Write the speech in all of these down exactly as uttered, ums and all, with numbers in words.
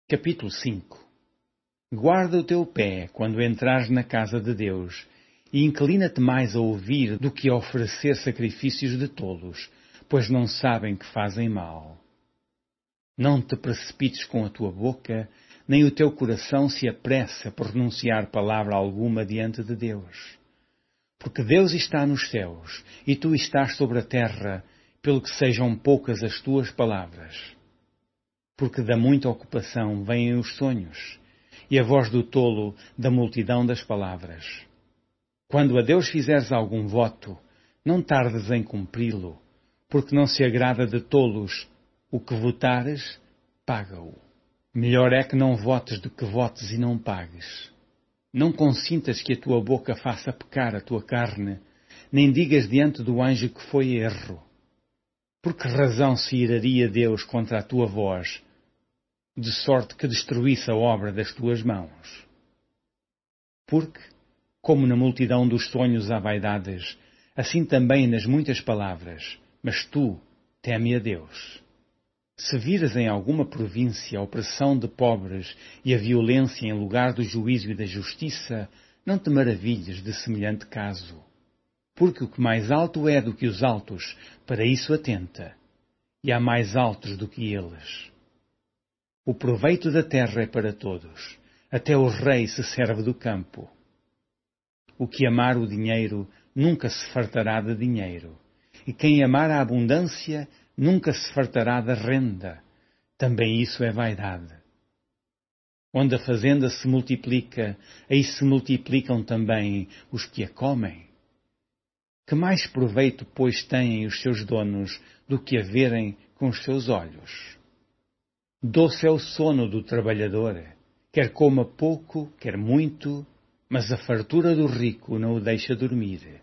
Capítulo cinco. Guarda o teu pé quando entrares na casa de Deus, e inclina-te mais a ouvir do que a oferecer sacrifícios de tolos, pois não sabem que fazem mal. Não te precipites com a tua boca, nem o teu coração se apresse a pronunciar palavra alguma diante de Deus. Porque Deus está nos céus, e tu estás sobre a terra, pelo que sejam poucas as tuas palavras. Porque da muita ocupação vêm os sonhos, e a voz do tolo da multidão das palavras. Quando a Deus fizeres algum voto, não tardes em cumpri-lo, porque não se agrada de tolos. O que votares, paga-o. Melhor é que não votes do que votes e não pagues. Não consintas que a tua boca faça pecar a tua carne, nem digas diante do anjo que foi erro. Por que razão se iraria Deus contra a tua voz, de sorte que destruísse a obra das tuas mãos? Porque, como na multidão dos sonhos há vaidades, assim também nas muitas palavras, mas tu teme a Deus. Se vires em alguma província a opressão de pobres e a violência em lugar do juízo e da justiça, não te maravilhes de semelhante caso. Porque o que mais alto é do que os altos, para isso atenta, e há mais altos do que eles. O proveito da terra é para todos, até o rei se serve do campo. O que amar o dinheiro nunca se fartará de dinheiro, e quem amar a abundância nunca se fartará da renda. Também isso é vaidade. Onde a fazenda se multiplica, aí se multiplicam também os que a comem. Que mais proveito, pois, têm os seus donos do que a verem com os seus olhos? Doce é o sono do trabalhador, quer coma pouco, quer muito, mas a fartura do rico não o deixa dormir.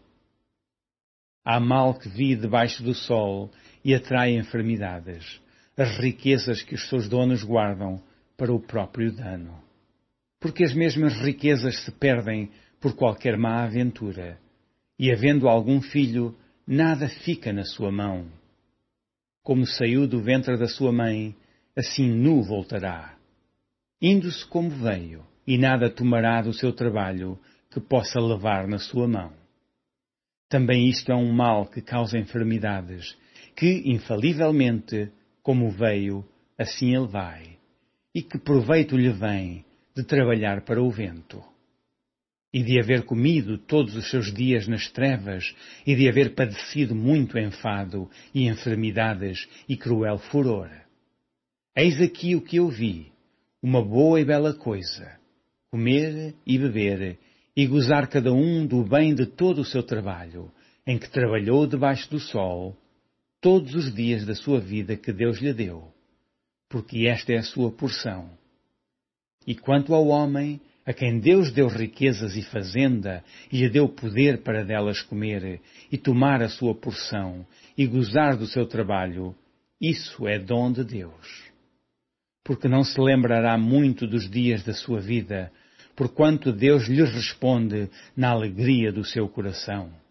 Há mal que vi debaixo do sol e atrai enfermidades, as riquezas que os seus donos guardam para o próprio dano. Porque as mesmas riquezas se perdem por qualquer má aventura, e havendo algum filho, nada fica na sua mão. Como saiu do ventre da sua mãe, assim nu voltará. Indo-se como veio, e nada tomará do seu trabalho que possa levar na sua mão. Também isto é um mal que causa enfermidades, que, infalivelmente, como veio, assim ele vai, e que proveito lhe vem de trabalhar para o vento. E de haver comido todos os seus dias nas trevas, e de haver padecido muito enfado, e enfermidades, e cruel furor. Eis aqui o que eu vi, uma boa e bela coisa, comer e beber, e gozar cada um do bem de todo o seu trabalho, em que trabalhou debaixo do sol, todos os dias da sua vida que Deus lhe deu, porque esta é a sua porção. E quanto ao homem, a quem Deus deu riquezas e fazenda, e lhe deu poder para delas comer, e tomar a sua porção, e gozar do seu trabalho, isso é dom de Deus. Porque não se lembrará muito dos dias da sua vida, porquanto Deus lhe responde na alegria do seu coração.